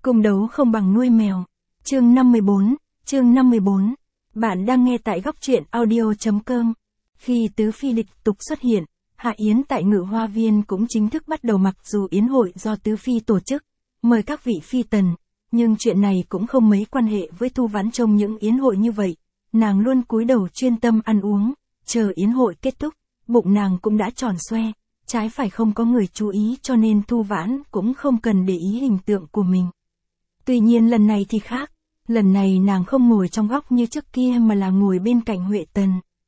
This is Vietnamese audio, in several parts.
Cung đấu không bằng nuôi mèo. Chương 54. Bạn đang nghe tại góc truyện audio.com. Khi tứ phi lịch tục xuất hiện, Hạ Yến tại Ngự Hoa Viên cũng chính thức bắt đầu, mặc dù yến hội do tứ phi tổ chức, mời các vị phi tần, nhưng chuyện này cũng không mấy quan hệ với Thu Vãn. Trong những yến hội như vậy, nàng luôn cúi đầu chuyên tâm ăn uống, chờ yến hội kết thúc, bụng nàng cũng đã tròn xoe, trái phải không có người chú ý, cho nên Thu Vãn cũng không cần để ý hình tượng của mình. Tuy nhiên lần này thì khác, lần này nàng không ngồi trong góc như trước kia mà là ngồi bên cạnh Huệ Tần.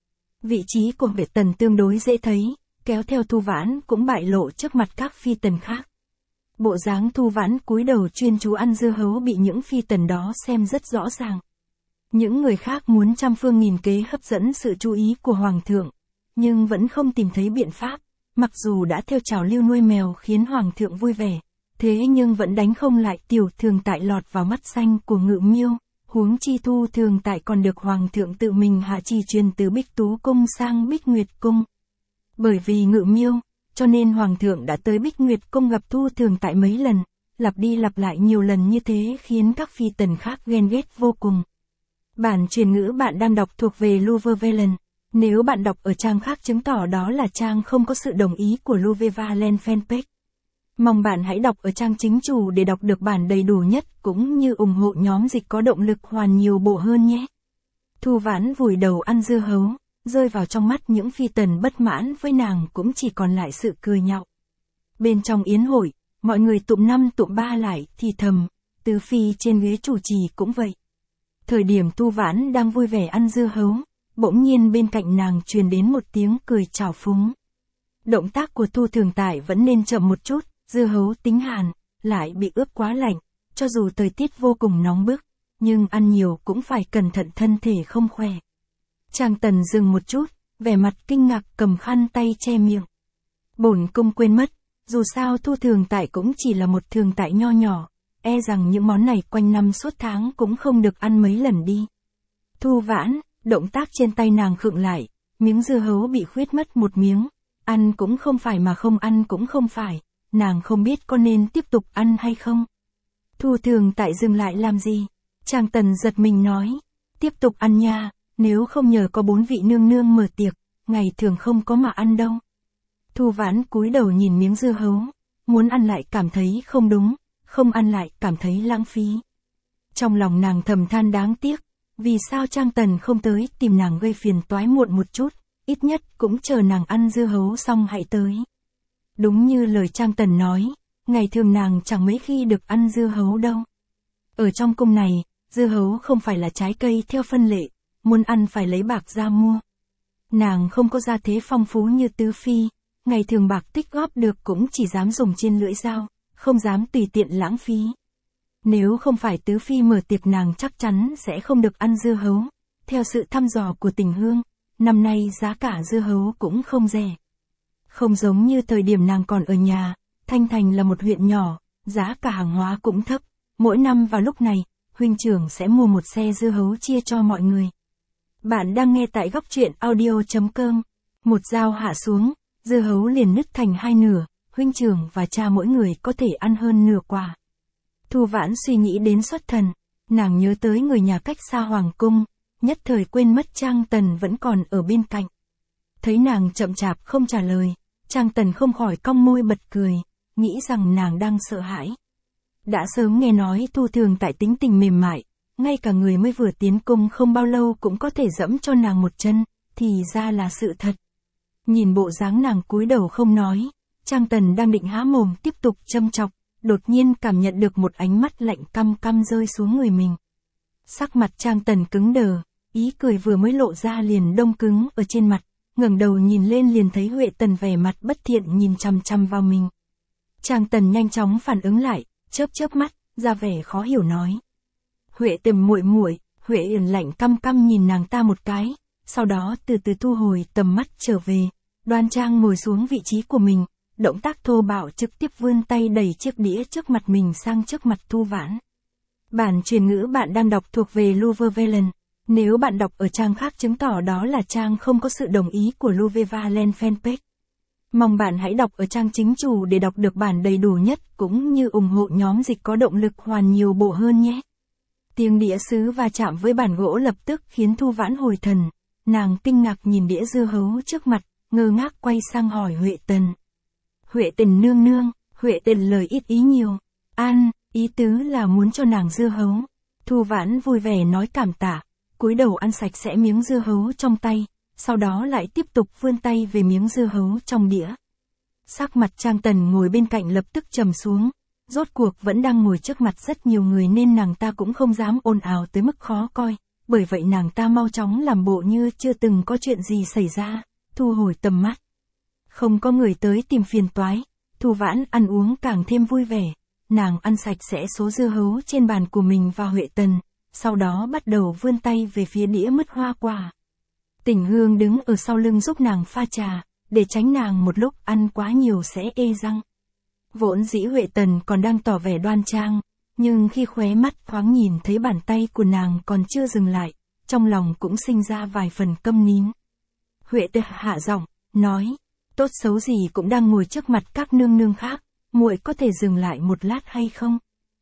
Vị trí của Huệ Tần tương đối dễ thấy, kéo theo Thu Vãn cũng bại lộ trước mặt các phi tần khác. Bộ dáng Thu Vãn cúi đầu chuyên chú ăn dưa hấu bị những phi tần đó xem rất rõ ràng. Những người khác muốn trăm phương nghìn kế hấp dẫn sự chú ý của Hoàng thượng, nhưng vẫn không tìm thấy biện pháp, mặc dù đã theo trào lưu nuôi mèo khiến Hoàng thượng vui vẻ, thế nhưng vẫn đánh không lại Tiểu Thường Tại lọt vào mắt xanh của Ngự Miêu, huống chi Thu Thường Tại còn được Hoàng thượng tự mình hạ chỉ truyền từ Bích Tú Cung sang Bích Nguyệt Cung. Bởi vì Ngự Miêu, cho nên Hoàng thượng đã tới Bích Nguyệt Cung gặp Thu Thường Tại mấy lần, lặp đi lặp lại nhiều lần như thế khiến các phi tần khác ghen ghét vô cùng. Bản truyền ngữ bạn đang đọc thuộc về Louvre Valen. Nếu bạn đọc ở trang khác chứng tỏ đó là trang không có sự đồng ý của Louvre Valen fanpage. Mong bạn hãy đọc ở trang chính chủ để đọc được bản đầy đủ nhất, cũng như ủng hộ nhóm dịch có động lực hoàn nhiều bộ hơn nhé. Thu Vãn vùi đầu ăn dưa hấu, rơi vào trong mắt những phi tần bất mãn với nàng cũng chỉ còn lại sự cười nhạo. Bên trong yến hội, mọi người tụm năm tụm ba lại thì thầm, tứ phi trên ghế chủ trì cũng vậy. Thời điểm Thu Vãn đang vui vẻ ăn dưa hấu, bỗng nhiên bên cạnh nàng truyền đến một tiếng cười trào phúng. Động tác của Thu Thường Tại vẫn nên chậm một chút, dưa hấu tính hàn, lại bị ướp quá lạnh, cho dù thời tiết vô cùng nóng bức, nhưng ăn nhiều cũng phải cẩn thận thân thể không khỏe. Trang Tần dừng một chút, vẻ mặt kinh ngạc cầm khăn tay che miệng. Bổn cung quên mất, dù sao Thu Thường Tại cũng chỉ là một thường tại nho nhỏ, e rằng những món này quanh năm suốt tháng cũng không được ăn mấy lần đi. Thu Vãn, động tác trên tay nàng khựng lại, miếng dưa hấu bị khuyết mất một miếng, ăn cũng không phải mà không ăn cũng không phải, nàng không biết có nên tiếp tục ăn hay không. Thu Thường Tại dừng lại làm gì? Trang Tần giật mình nói, tiếp tục ăn nha, nếu không nhờ có 4 vị nương nương mở tiệc, ngày thường không có mà ăn đâu. Thu Vãn cúi đầu nhìn miếng dưa hấu, muốn ăn lại cảm thấy không đúng, không ăn lại cảm thấy lãng phí. Trong lòng nàng thầm than đáng tiếc, vì sao Trang Tần không tới tìm nàng gây phiền toái muộn một chút, ít nhất cũng chờ nàng ăn dưa hấu xong hãy tới. Đúng như lời Trang Tần nói, ngày thường nàng chẳng mấy khi được ăn dưa hấu đâu. Ở trong cung này, dưa hấu không phải là trái cây theo phân lệ, muốn ăn phải lấy bạc ra mua. Nàng không có gia thế phong phú như tứ phi, ngày thường bạc tích góp được cũng chỉ dám dùng trên lưỡi dao, không dám tùy tiện lãng phí. Nếu không phải tứ phi mở tiệc nàng chắc chắn sẽ không được ăn dưa hấu. Theo sự thăm dò của Tình Hương, năm nay giá cả dưa hấu cũng không rẻ. Không giống như thời điểm nàng còn ở nhà, Thanh Thành là một huyện nhỏ, giá cả hàng hóa cũng thấp. Mỗi năm vào lúc này, huynh trưởng sẽ mua một xe dưa hấu chia cho mọi người. Bạn đang nghe tại góc truyện audio.com. Một dao hạ xuống, dưa hấu liền nứt thành hai nửa, huynh trưởng và cha mỗi người có thể ăn hơn nửa quả. Thu Vãn suy nghĩ đến xuất thần, nàng nhớ tới người nhà cách xa hoàng cung, nhất thời quên mất Trang Tần vẫn còn ở bên cạnh. Thấy nàng chậm chạp không trả lời, Trang Tần không khỏi cong môi bật cười, nghĩ rằng nàng đang sợ hãi. Đã sớm nghe nói Thu Thường Tại tính tình mềm mại, ngay cả người mới vừa tiến cung không bao lâu cũng có thể dẫm cho nàng một chân, thì ra là sự thật. Nhìn bộ dáng nàng cúi đầu không nói, Trang Tần đang định há mồm tiếp tục châm chọc, đột nhiên cảm nhận được một ánh mắt lạnh căm căm rơi xuống người mình. Sắc mặt Trang Tần cứng đờ, ý cười vừa mới lộ ra liền đông cứng ở trên mặt, ngẩng đầu nhìn lên liền thấy Huệ Tần vẻ mặt bất thiện nhìn chằm chằm vào mình. Trang Tần nhanh chóng phản ứng lại, chớp chớp mắt, ra vẻ khó hiểu nói. Huệ Tần muội muội. Huệ Yển lạnh căm căm nhìn nàng ta một cái, sau đó từ từ thu hồi tầm mắt trở về, đoan trang ngồi xuống vị trí của mình, động tác thô bạo trực tiếp vươn tay đẩy chiếc đĩa trước mặt mình sang trước mặt Thu Vãn. Bản truyền ngữ bạn đang đọc thuộc về Louvre Valen. Nếu bạn đọc ở trang khác chứng tỏ đó là trang không có sự đồng ý của Louvre Valen fanpage. Mong bạn hãy đọc ở trang chính chủ để đọc được bản đầy đủ nhất cũng như ủng hộ nhóm dịch có động lực hoàn nhiều bộ hơn nhé. Tiếng đĩa sứ va chạm với bàn gỗ lập tức khiến Thu Vãn hồi thần. Nàng kinh ngạc nhìn đĩa dưa hấu trước mặt, ngơ ngác quay sang hỏi Huệ Tần. Huệ Tần nương nương, Huệ Tần lời ít ý nhiều. Ăn, ý tứ là muốn cho nàng dưa hấu. Thu Vãn vui vẻ nói cảm tạ, cúi đầu ăn sạch sẽ miếng dưa hấu trong tay, sau đó lại tiếp tục vươn tay về miếng dưa hấu trong đĩa. Sắc mặt Trang Tần ngồi bên cạnh lập tức trầm xuống, rốt cuộc vẫn đang ngồi trước mặt rất nhiều người nên nàng ta cũng không dám ồn ào tới mức khó coi, bởi vậy nàng ta mau chóng làm bộ như chưa từng có chuyện gì xảy ra, thu hồi tầm mắt. Không có người tới tìm phiền toái, Thu Vãn ăn uống càng thêm vui vẻ, nàng ăn sạch sẽ số dưa hấu trên bàn của mình và Huệ Tần, sau đó bắt đầu vươn tay về phía đĩa mứt hoa quả. Tỉnh Hương đứng ở sau lưng giúp nàng pha trà, để tránh nàng một lúc ăn quá nhiều sẽ ê răng. Vốn dĩ Huệ Tần còn đang tỏ vẻ đoan trang, nhưng khi khóe mắt thoáng nhìn thấy bàn tay của nàng còn chưa dừng lại, trong lòng cũng sinh ra vài phần câm nín. Huệ Tần hạ giọng, nói, tốt xấu gì cũng đang ngồi trước mặt các nương nương khác, muội có thể dừng lại một lát hay không?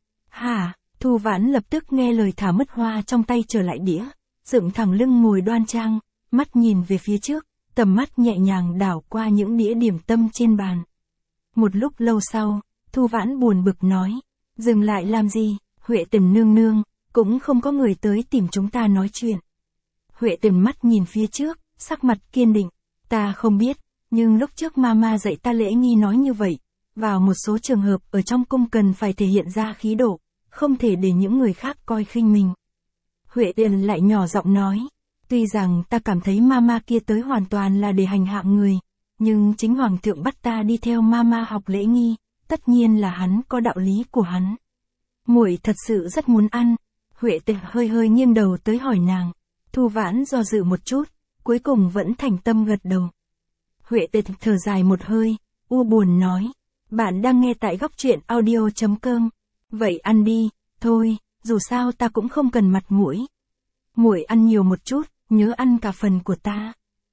Hả? Thu Vãn lập tức nghe lời thả mứt hoa trong tay trở lại đĩa, dựng thẳng lưng ngồi đoan trang, mắt nhìn về phía trước, tầm mắt nhẹ nhàng đảo qua những đĩa điểm tâm trên bàn. Một lúc lâu sau, Thu Vãn buồn bực nói, dừng lại làm gì, Huệ Tần nương nương, cũng không có người tới tìm chúng ta nói chuyện. Huệ Tần mắt nhìn phía trước, sắc mặt kiên định, ta không biết, nhưng lúc trước mama dạy ta lễ nghi nói như vậy, vào một số trường hợp ở trong cung cần phải thể hiện ra khí độ, không thể để những người khác coi khinh mình. Huệ Tần lại nhỏ giọng nói, tuy rằng ta cảm thấy mama kia tới hoàn toàn là để hành hạ người, nhưng chính hoàng thượng bắt ta đi theo mama học lễ nghi, tất nhiên là hắn có đạo lý của hắn. Muội thật sự rất muốn ăn. Huệ Tần hơi hơi nghiêng đầu tới hỏi nàng. Thu Vãn do dự một chút, cuối cùng vẫn thành tâm gật đầu. Huệ Tần thở dài một hơi, u buồn nói, bạn đang nghe tại góc truyện audio.com. Vậy ăn đi, thôi, dù sao ta cũng không cần mặt mũi. Muội ăn nhiều một chút, nhớ ăn cả phần của ta.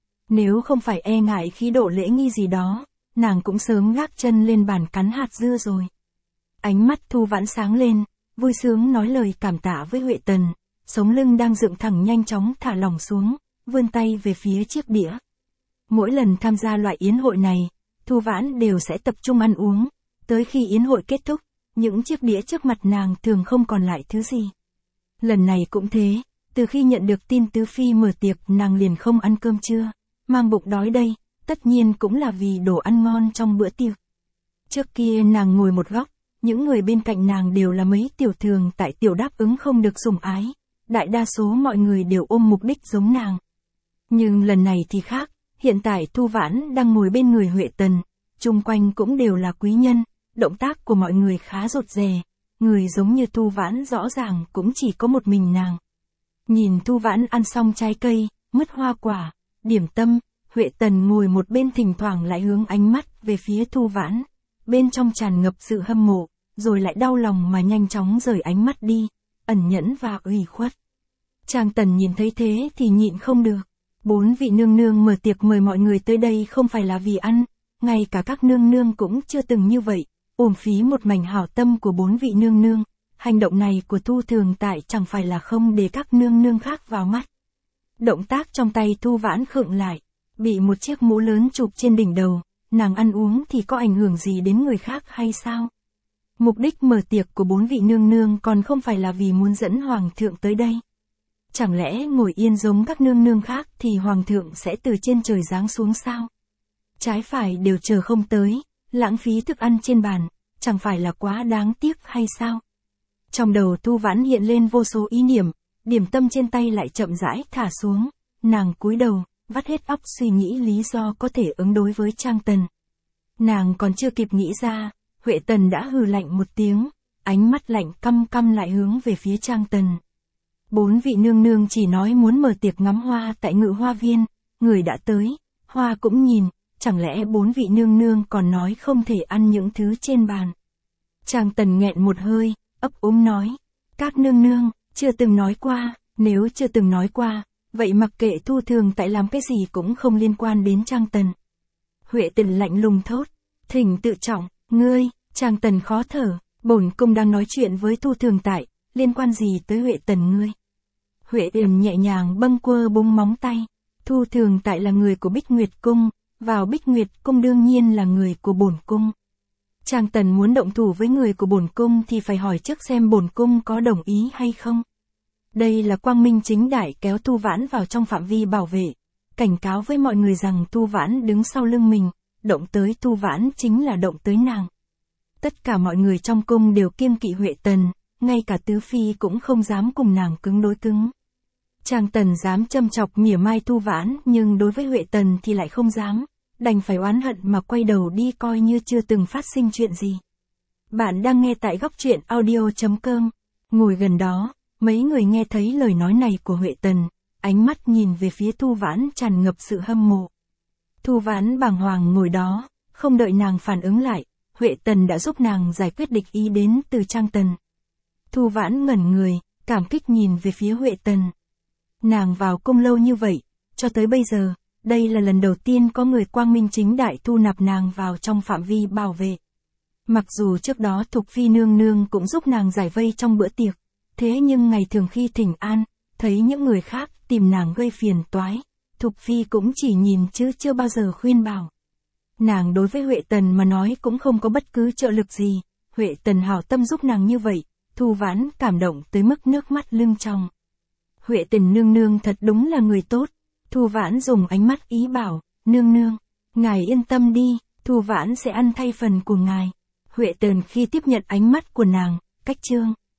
Nếu không phải e ngại khí độ lễ nghi gì đó, nàng cũng sớm gác chân lên bàn cắn hạt dưa rồi. Ánh mắt Thu Vãn sáng lên, vui sướng nói lời cảm tạ với Huệ Tần, sống lưng đang dựng thẳng nhanh chóng thả lỏng xuống, vươn tay về phía chiếc đĩa. Mỗi lần tham gia loại yến hội này, Thu Vãn đều sẽ tập trung ăn uống, tới khi yến hội kết thúc, những chiếc đĩa trước mặt nàng thường không còn lại thứ gì. Lần này cũng thế, từ khi nhận được tin tứ phi mở tiệc nàng liền không ăn cơm trưa, mang bụng đói đây, tất nhiên cũng là vì đồ ăn ngon trong bữa tiệc. Trước kia nàng ngồi một góc, những người bên cạnh nàng đều là mấy tiểu thường tại tiểu đáp ứng không được sủng ái, đại đa số mọi người đều ôm mục đích giống nàng. Nhưng lần này thì khác, hiện tại Thu Vãn đang ngồi bên người Huệ Tần, chung quanh cũng đều là quý nhân, động tác của mọi người khá rụt rè, người giống như Thu Vãn rõ ràng cũng chỉ có một mình nàng. Nhìn Thu Vãn ăn xong trái cây, mứt hoa quả, điểm tâm, Huệ Tần ngồi một bên thỉnh thoảng lại hướng ánh mắt về phía Thu Vãn, bên trong tràn ngập sự hâm mộ, rồi lại đau lòng mà nhanh chóng rời ánh mắt đi, ẩn nhẫn và ủy khuất. Trang Tần nhìn thấy thế thì nhịn không được. 4 vị nương nương mở tiệc mời mọi người tới đây không phải là vì ăn, ngay cả các nương nương cũng chưa từng như vậy, uổng phí một mảnh hảo tâm của 4 vị nương nương. Hành động này của Thu Thường Tại chẳng phải là không để các nương nương khác vào mắt. Động tác trong tay Thu Vãn khựng lại, bị một chiếc mũ lớn chụp trên đỉnh đầu, nàng ăn uống thì có ảnh hưởng gì đến người khác hay sao? Mục đích mở tiệc của 4 vị nương nương còn không phải là vì muốn dẫn hoàng thượng tới đây. Chẳng lẽ ngồi yên giống các nương nương khác thì hoàng thượng sẽ từ trên trời giáng xuống sao? Trái phải đều chờ không tới, lãng phí thức ăn trên bàn, chẳng phải là quá đáng tiếc hay sao? Trong đầu Thu Vãn hiện lên vô số ý niệm, điểm tâm trên tay lại chậm rãi thả xuống, nàng cúi đầu, vắt hết óc suy nghĩ lý do có thể ứng đối với Trang Tần. Nàng còn chưa kịp nghĩ ra, Huệ Tần đã hừ lạnh một tiếng, ánh mắt lạnh căm căm lại hướng về phía Trang Tần. 4 vị nương nương chỉ nói muốn mở tiệc ngắm hoa tại Ngự Hoa Viên, người đã tới, hoa cũng nhìn, chẳng lẽ 4 vị nương nương còn nói không thể ăn những thứ trên bàn. Trang Tần nghẹn một hơi, ấp úng nói, các nương nương, chưa từng nói qua, nếu chưa từng nói qua, vậy mặc kệ Thu Thường Tại làm cái gì cũng không liên quan đến Trang Tần. Huệ Tần lạnh lùng thốt. Thỉnh tự trọng, ngươi, Trang Tần khó thở, bổn cung đang nói chuyện với Thu Thường Tại, liên quan gì tới Huệ Tần ngươi? Huệ Tần nhẹ nhàng bâng quơ búng móng tay. Thu Thường Tại là người của Bích Nguyệt Cung, vào Bích Nguyệt Cung đương nhiên là người của bổn cung. Trang Tần muốn động thủ với người của bổn cung thì phải hỏi trước xem bổn cung có đồng ý hay không. Đây là quang minh chính đại kéo Thu Vãn vào trong phạm vi bảo vệ, cảnh cáo với mọi người rằng Thu Vãn đứng sau lưng mình, động tới Thu Vãn chính là động tới nàng. Tất cả mọi người trong cung đều kiêng kỵ Huệ Tần, ngay cả Tứ Phi cũng không dám cùng nàng cứng đối cứng. Trang Tần dám châm chọc mỉa mai Thu Vãn nhưng đối với Huệ Tần thì lại không dám, đành phải oán hận mà quay đầu đi coi như chưa từng phát sinh chuyện gì. Bạn đang nghe tại góc truyện audio.com. Ngồi gần đó, mấy người nghe thấy lời nói này của Huệ Tần, ánh mắt nhìn về phía Thu Vãn tràn ngập sự hâm mộ. Thu Vãn bàng hoàng ngồi đó, không đợi nàng phản ứng lại, Huệ Tần đã giúp nàng giải quyết địch ý đến từ Trang Tần. Thu Vãn ngẩn người, cảm kích nhìn về phía Huệ Tần. Nàng vào cung lâu như vậy, cho tới bây giờ, đây là lần đầu tiên có người quang minh chính đại thu nạp nàng vào trong phạm vi bảo vệ. Mặc dù trước đó Thục Phi nương nương cũng giúp nàng giải vây trong bữa tiệc, thế nhưng ngày thường khi thỉnh an, thấy những người khác tìm nàng gây phiền toái, Thục Phi cũng chỉ nhìn chứ chưa bao giờ khuyên bảo. Nàng đối với Huệ Tần mà nói cũng không có bất cứ trợ lực gì, Huệ Tần hảo tâm giúp nàng như vậy, Thu Vãn cảm động tới mức nước mắt lưng tròng. Huệ Tần nương nương thật đúng là người tốt. Thu Vãn dùng ánh mắt ý bảo, nương nương, ngài yên tâm đi, Thu Vãn sẽ ăn thay phần của ngài. Huệ Tần khi tiếp nhận ánh mắt của nàng, cách trương.